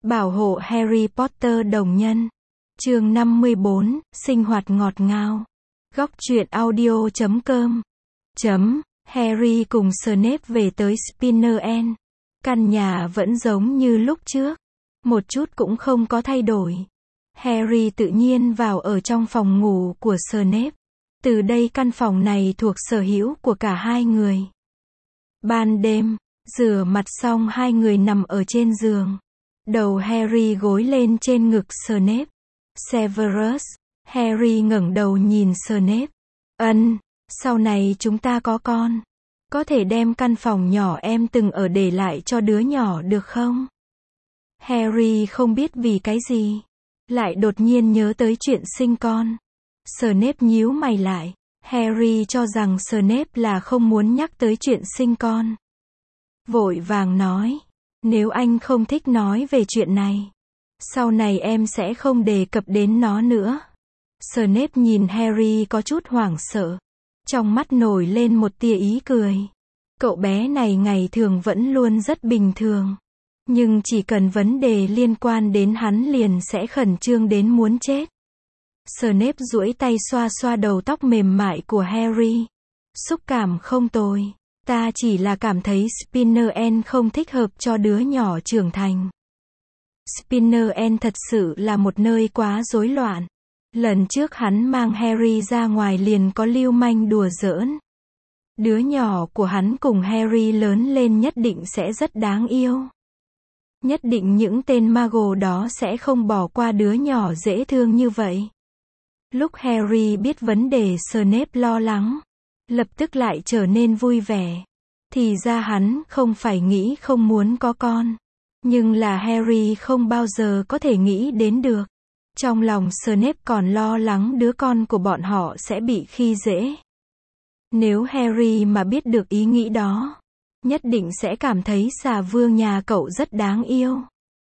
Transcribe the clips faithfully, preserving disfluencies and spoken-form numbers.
Bảo hộ Harry Potter đồng nhân. Chương năm mươi bốn, sinh hoạt ngọt ngào. Góc truyện audio chấm com. Chấm, Harry cùng Snape về tới Spinner End. Căn nhà vẫn giống như lúc trước. Một chút cũng không có thay đổi. Harry tự nhiên vào ở trong phòng ngủ của Snape. Từ đây căn phòng này thuộc sở hữu của cả hai người. Ban đêm, rửa mặt xong hai người nằm ở trên giường. Đầu Harry gối lên trên ngực Snape. Severus, Harry ngẩng đầu nhìn Snape. Ân, sau này chúng ta có con. Có thể đem căn phòng nhỏ em từng ở để lại cho đứa nhỏ được không? Harry không biết vì cái gì. Lại đột nhiên nhớ tới chuyện sinh con. Snape nhíu mày lại. Harry cho rằng Snape là không muốn nhắc tới chuyện sinh con. Vội vàng nói. Nếu anh không thích nói về chuyện này, sau này em sẽ không đề cập đến nó nữa. Snape nhìn Harry có chút hoảng sợ. Trong mắt nổi lên một tia ý cười. Cậu bé này ngày thường vẫn luôn rất bình thường. Nhưng chỉ cần vấn đề liên quan đến hắn liền sẽ khẩn trương đến muốn chết. Snape duỗi tay xoa xoa đầu tóc mềm mại của Harry. Xúc cảm không tồi. Ta chỉ là cảm thấy Spinner End không thích hợp cho đứa nhỏ trưởng thành. Spinner End thật sự là một nơi quá rối loạn. Lần trước hắn mang Harry ra ngoài liền có lưu manh đùa giỡn. Đứa nhỏ của hắn cùng Harry lớn lên nhất định sẽ rất đáng yêu. Nhất định những tên Muggle đó sẽ không bỏ qua đứa nhỏ dễ thương như vậy. Lúc Harry biết vấn đề Snape lo lắng, lập tức lại trở nên vui vẻ. Thì ra hắn không phải nghĩ không muốn có con. Nhưng là Harry không bao giờ có thể nghĩ đến được. Trong lòng Snape còn lo lắng đứa con của bọn họ sẽ bị khi dễ. Nếu Harry mà biết được ý nghĩ đó, nhất định sẽ cảm thấy xà vương nhà cậu rất đáng yêu.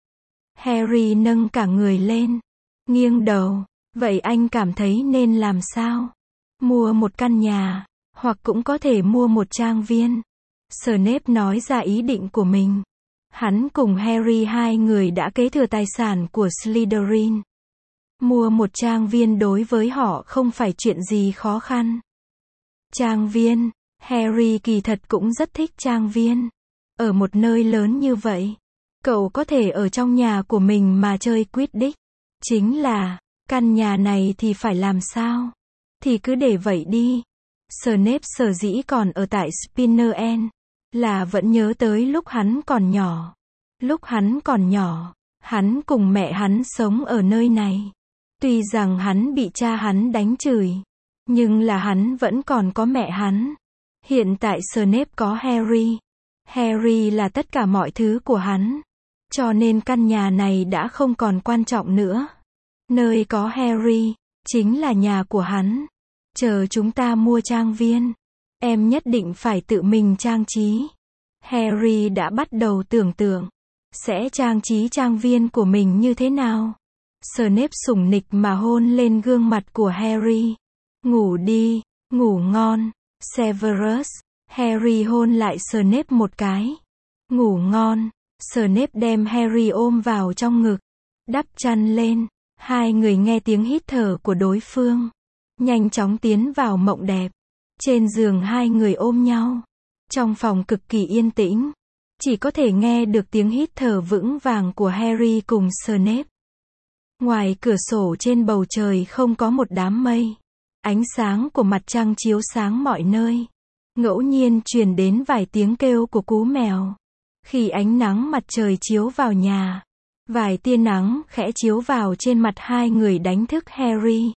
Harry nâng cả người lên, nghiêng đầu. Vậy anh cảm thấy nên làm sao? Mua một căn nhà, hoặc cũng có thể mua một trang viên. Snape nói ra ý định của mình. Hắn cùng Harry hai người đã kế thừa tài sản của Slytherin. Mua một trang viên đối với họ không phải chuyện gì khó khăn. Trang viên, Harry kỳ thật cũng rất thích trang viên. Ở một nơi lớn như vậy, cậu có thể ở trong nhà của mình mà chơi Quidditch. Chính là, căn nhà này thì phải làm sao? Thì cứ để vậy đi. Snape sở dĩ còn ở tại Spinner End, là vẫn nhớ tới lúc hắn còn nhỏ. Lúc hắn còn nhỏ, hắn cùng mẹ hắn sống ở nơi này. Tuy rằng hắn bị cha hắn đánh chửi, nhưng là hắn vẫn còn có mẹ hắn. Hiện tại Snape có Harry. Harry là tất cả mọi thứ của hắn. Cho nên căn nhà này đã không còn quan trọng nữa. Nơi có Harry, chính là nhà của hắn. Chờ chúng ta mua trang viên, em nhất định phải tự mình trang trí. Harry đã bắt đầu tưởng tượng, sẽ trang trí trang viên của mình như thế nào. Snape sủng nịch mà hôn lên gương mặt của Harry. Ngủ đi, ngủ ngon. Severus, Harry hôn lại Snape một cái. Ngủ ngon. Snape đem Harry ôm vào trong ngực, đắp chăn lên. Hai người nghe tiếng hít thở của đối phương, nhanh chóng tiến vào mộng đẹp. Trên giường hai người ôm nhau. Trong phòng cực kỳ yên tĩnh, chỉ có thể nghe được tiếng hít thở vững vàng của Harry cùng Snape. Ngoài cửa sổ trên bầu trời không có một đám mây. Ánh sáng của mặt trăng chiếu sáng mọi nơi. Ngẫu nhiên truyền đến vài tiếng kêu của cú mèo. Khi ánh nắng mặt trời chiếu vào nhà, vài tia nắng khẽ chiếu vào trên mặt hai người đánh thức Harry.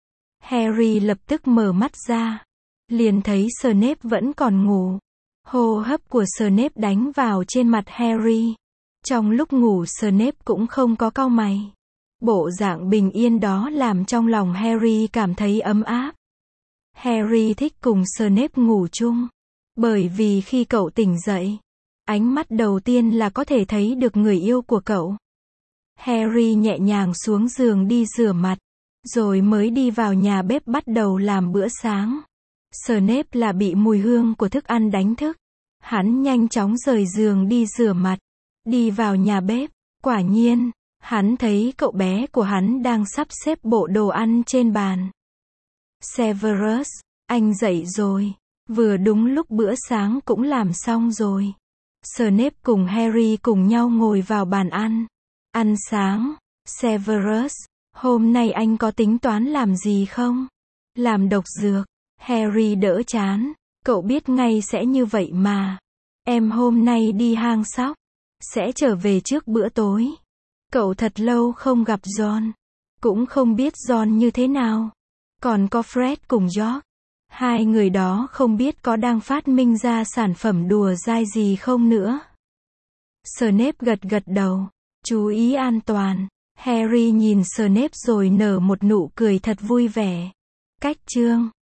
Harry lập tức mở mắt ra, liền thấy Snape vẫn còn ngủ. Hô hấp của Snape đánh vào trên mặt Harry. Trong lúc ngủ Snape cũng không có cau mày. Bộ dạng bình yên đó làm trong lòng Harry cảm thấy ấm áp. Harry thích cùng Snape ngủ chung, bởi vì khi cậu tỉnh dậy, ánh mắt đầu tiên là có thể thấy được người yêu của cậu. Harry nhẹ nhàng xuống giường đi rửa mặt, rồi mới đi vào nhà bếp bắt đầu làm bữa sáng. Snape là bị mùi hương của thức ăn đánh thức. Hắn nhanh chóng rời giường đi rửa mặt, đi vào nhà bếp. Quả nhiên, hắn thấy cậu bé của hắn đang sắp xếp bộ đồ ăn trên bàn. Severus, anh dậy rồi. Vừa đúng lúc bữa sáng cũng làm xong rồi. Snape cùng Harry cùng nhau ngồi vào bàn ăn. Ăn sáng. Severus, hôm nay anh có tính toán làm gì không? Làm độc dược. Harry đỡ chán. Cậu biết ngay sẽ như vậy mà. Em hôm nay đi hang sóc. Sẽ trở về trước bữa tối. Cậu thật lâu không gặp John. Cũng không biết John như thế nào. Còn có Fred cùng George. Hai người đó không biết có đang phát minh ra sản phẩm đùa dai gì không nữa. Snape gật gật đầu. Chú ý an toàn. Harry nhìn Snape rồi nở một nụ cười thật vui vẻ. Cách chương